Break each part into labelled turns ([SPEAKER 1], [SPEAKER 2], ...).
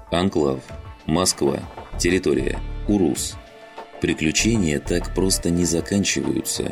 [SPEAKER 1] Анклав. Москва. Территория. Урус. Приключения так просто не заканчиваются.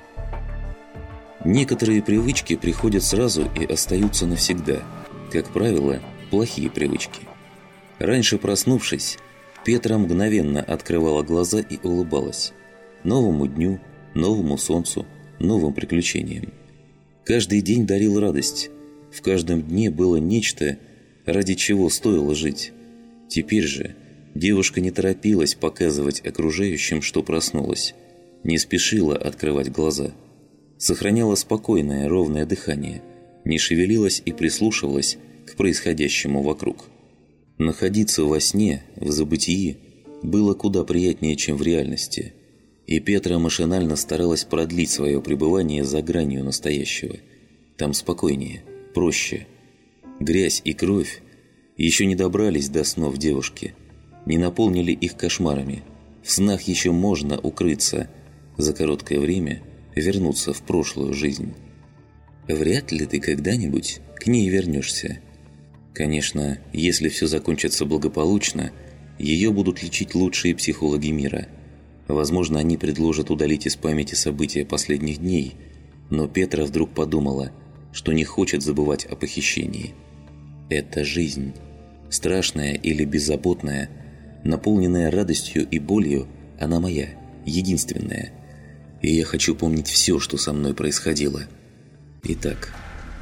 [SPEAKER 1] Некоторые привычки приходят сразу и остаются навсегда. Как правило, плохие привычки. Раньше проснувшись, Петра мгновенно открывала глаза и улыбалась. Новому дню, новому солнцу, новым приключениям. Каждый день дарил радость. В каждом дне было нечто, ради чего стоило жить. Теперь же девушка не торопилась показывать окружающим, что проснулась. Не спешила открывать глаза. Сохраняла спокойное, ровное дыхание. Не шевелилась и прислушивалась к происходящему вокруг. Находиться во сне, в забытии, было куда приятнее, чем в реальности. И Петра машинально старалась продлить свое пребывание за гранью настоящего. Там спокойнее, проще. Грязь и кровь еще не добрались до снов девушки, не наполнили их кошмарами. В снах еще можно укрыться, за короткое время вернуться в прошлую жизнь. Вряд ли ты когда-нибудь к ней вернешься. Конечно, если все закончится благополучно, ее будут лечить лучшие психологи мира. Возможно, они предложат удалить из памяти события последних дней, но Петра вдруг подумала, что не хочет забывать о похищении. Это жизнь. Страшная или беззаботная, наполненная радостью и болью, она моя, единственная. И я хочу помнить все, что со мной происходило. Итак,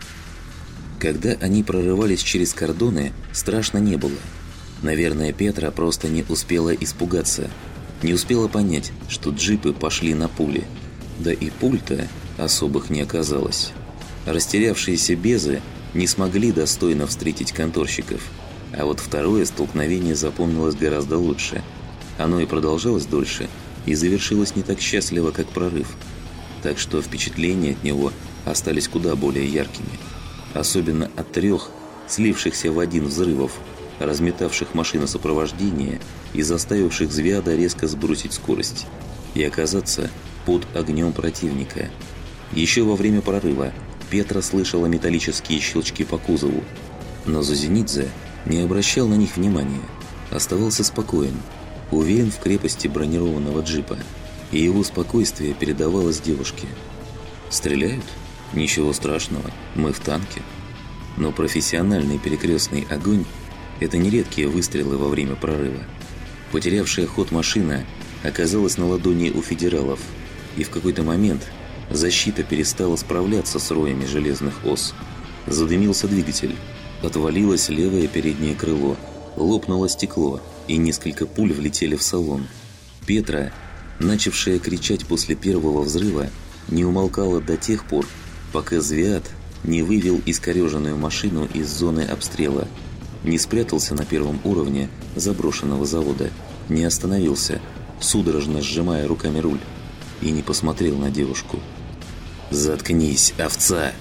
[SPEAKER 1] когда они прорывались через кордоны, страшно не было. Наверное, Петра просто не успела испугаться, не успела понять, что джипы пошли на пули. Да и пуль-то особых не оказалось. Растерявшиеся безы не смогли достойно встретить конторщиков. А вот второе столкновение запомнилось гораздо лучше. Оно и продолжалось дольше, и завершилось не так счастливо, как прорыв. Так что впечатления от него остались куда более яркими. Особенно от 3 слившихся в один взрывов, разметавших машину сопровождения и заставивших Звяда резко сбросить скорость и оказаться под огнем противника. Еще во время прорыва Петра слышала металлические щелчки по кузову, но Зозенидзе не обращал на них внимания, оставался спокоен, уверен в крепости бронированного джипа, и его спокойствие передавалось девушке. «Стреляют? Ничего страшного, мы в танке». Но профессиональный перекрестный огонь – это не редкие выстрелы во время прорыва. Потерявшая ход машина оказалась на ладони у федералов, и в какой-то момент защита перестала справляться с роями железных ос. Задымился двигатель, отвалилось левое переднее крыло, лопнуло стекло, и несколько пуль влетели в салон. Петра, начавшая кричать после первого взрыва, не умолкала до тех пор, пока Звяд не вывел искореженную машину из зоны обстрела, не спрятался на первом уровне заброшенного завода, не остановился, судорожно сжимая руками руль, и не посмотрел на девушку. «Заткнись, овца!»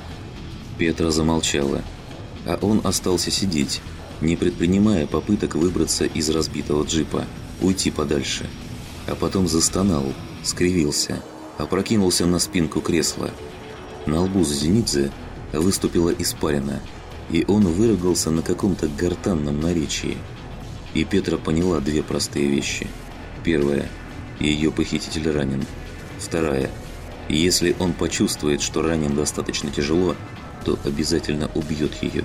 [SPEAKER 1] Петра замолчала, а он остался сидеть, не предпринимая попыток выбраться из разбитого джипа, уйти подальше. А потом застонал, скривился, опрокинулся на спинку кресла. На лбу Зенидзе выступила испарина, и он выругался на каком-то гортанном наречии. И Петра поняла 2 простые вещи. Первая – ее похититель ранен. Вторая – если он почувствует, что ранен достаточно тяжело, то обязательно убьет ее.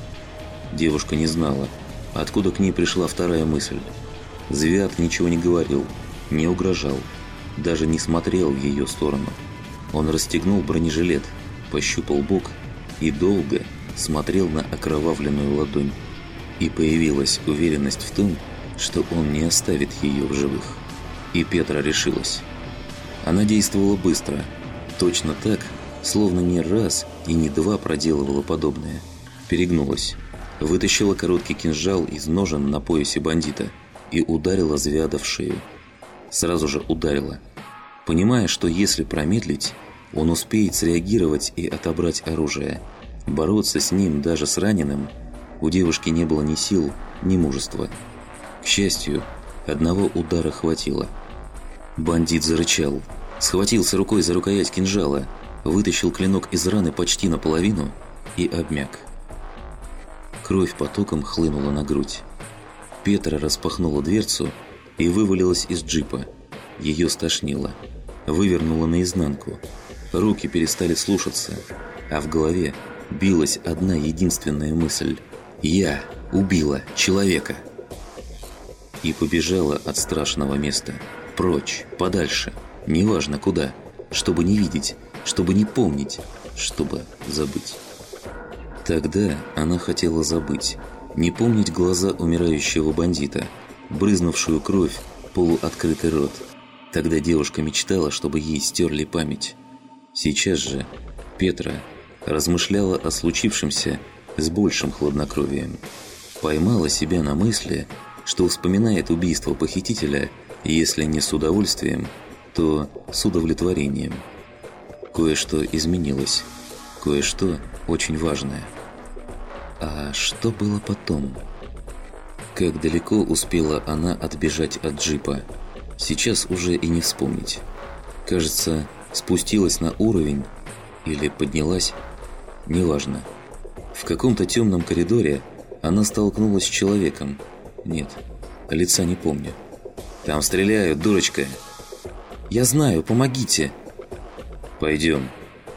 [SPEAKER 1] Девушка не знала, откуда к ней пришла вторая мысль. Звяд ничего не говорил, не угрожал, даже не смотрел в ее сторону. Он расстегнул бронежилет, пощупал бок и долго смотрел на окровавленную ладонь. И появилась уверенность в том, что он не оставит ее в живых. И Петра решилась. Она действовала быстро, точно так, словно не раз и не 2 проделывала подобное. Перегнулась, вытащила короткий кинжал из ножен на поясе бандита и ударила Звяда в шею. Сразу же ударила, понимая, что если промедлить, он успеет среагировать и отобрать оружие. Бороться с ним, даже с раненым, у девушки не было ни сил, ни мужества. К счастью, одного удара хватило. Бандит зарычал, схватился рукой за рукоять кинжала, вытащил клинок из раны почти наполовину и обмяк. Кровь потоком хлынула на грудь. Петра распахнула дверцу и вывалилась из джипа. Ее стошнило, вывернуло наизнанку. Руки перестали слушаться, а в голове билась одна единственная мысль: «Я убила человека!» И побежала от страшного места. Прочь, подальше, неважно куда, чтобы не видеть, чтобы не помнить, чтобы забыть. Тогда она хотела забыть, не помнить глаза умирающего бандита, брызнувшую кровь, полуоткрытый рот. Тогда девушка мечтала, чтобы ей стерли память. Сейчас же Петра размышляла о случившемся с большим хладнокровием. Поймала себя на мысли, что вспоминает убийство похитителя, если не с удовольствием, то с удовлетворением. Кое-что изменилось, кое-что очень важное. А что было потом? Как далеко успела она отбежать от джипа? Сейчас уже и не вспомнить. Кажется, спустилась на уровень или поднялась, неважно. В каком-то темном коридоре она столкнулась с человеком. Нет, лица не помню. «Там стреляют, дурочка!» «Я знаю, помогите!» «Пойдем!»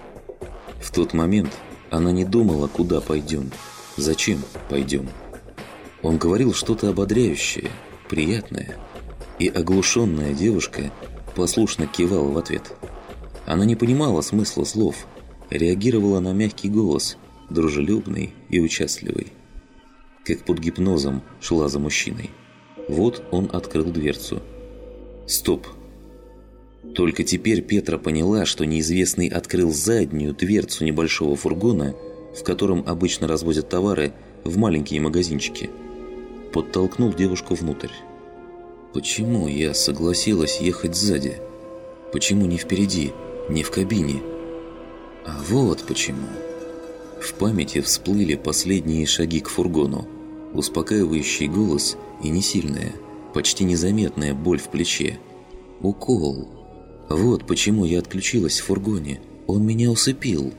[SPEAKER 1] В тот момент она не думала, куда пойдем, зачем пойдем. Он говорил что-то ободряющее, приятное, и оглушенная девушка послушно кивала в ответ. Она не понимала смысла слов, реагировала на мягкий голос, дружелюбный и участливый. Как под гипнозом шла за мужчиной. Вот он открыл дверцу. Стоп! Только теперь Петра поняла, что неизвестный открыл заднюю дверцу небольшого фургона, в котором обычно развозят товары, в маленькие магазинчики. Подтолкнул девушку внутрь. Почему я согласилась ехать сзади? Почему не впереди, не в кабине? А вот почему. В памяти всплыли последние шаги к фургону, успокаивающий голос и несильная, почти незаметная боль в плече. Укол. Вот почему я отключилась в фургоне. Он меня усыпил.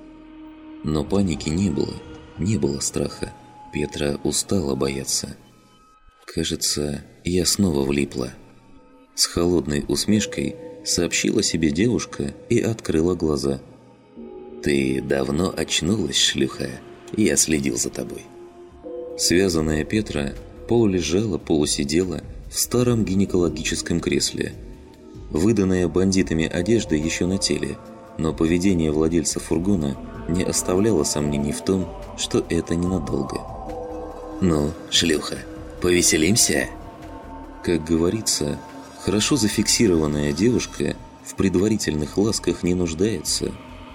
[SPEAKER 1] Но паники не было, не было страха. Петра устала бояться. Кажется, я снова влипла. С холодной усмешкой сообщила себе девушка и открыла глаза. «Ты давно очнулась, шлюха. Я следил за тобой». Связанная Петра полулежала, полусидела в старом гинекологическом кресле. Выданная бандитами одежда еще на теле, но поведение владельца фургона не оставляло сомнений в том, что это ненадолго. «Ну, шлюха, повеселимся?» Как говорится, хорошо зафиксированная девушка в предварительных ласках не нуждается.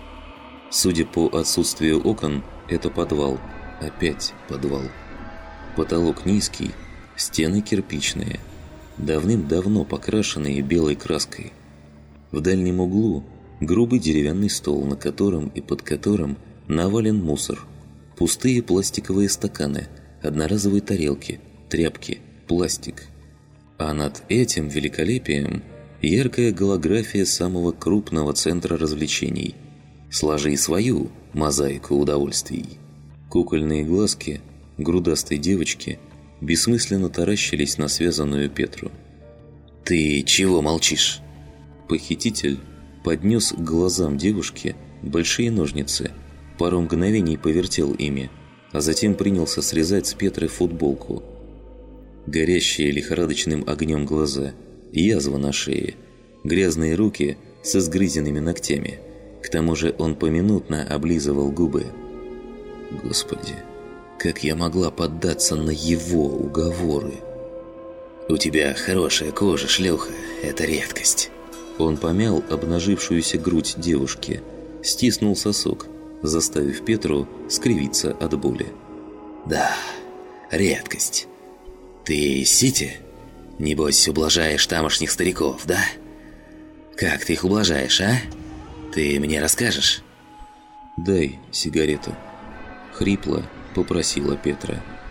[SPEAKER 1] Судя по отсутствию окон, это подвал. Опять подвал. Потолок низкий, стены кирпичные, давным-давно покрашенные белой краской. В дальнем углу грубый деревянный стол, на котором и под которым навален мусор. Пустые пластиковые стаканы, одноразовые тарелки, тряпки, пластик. А над этим великолепием яркая голография самого крупного центра развлечений. Сложи свою мозаику удовольствий. Кукольные глазки грудастой девочки бессмысленно таращились на связанную Петру. «Ты чего молчишь?» Похититель поднес к глазам девушки большие ножницы, пару мгновений повертел ими, а затем принялся срезать с Петры футболку. Горящие лихорадочным огнем глаза, язва на шее, грязные руки со сгрызенными ногтями. К тому же он поминутно облизывал губы. Господи, как я могла поддаться на его уговоры? «У тебя хорошая кожа, шлюха, это редкость». Он помял обнажившуюся грудь девушки, стиснул сосок, заставив Петру скривиться от боли. «Да, редкость. Ты сити? Небось, ублажаешь тамошних стариков, да? Как ты их ублажаешь, а? Ты мне расскажешь?» «Дай сигарету», — хрипло попросила Петра.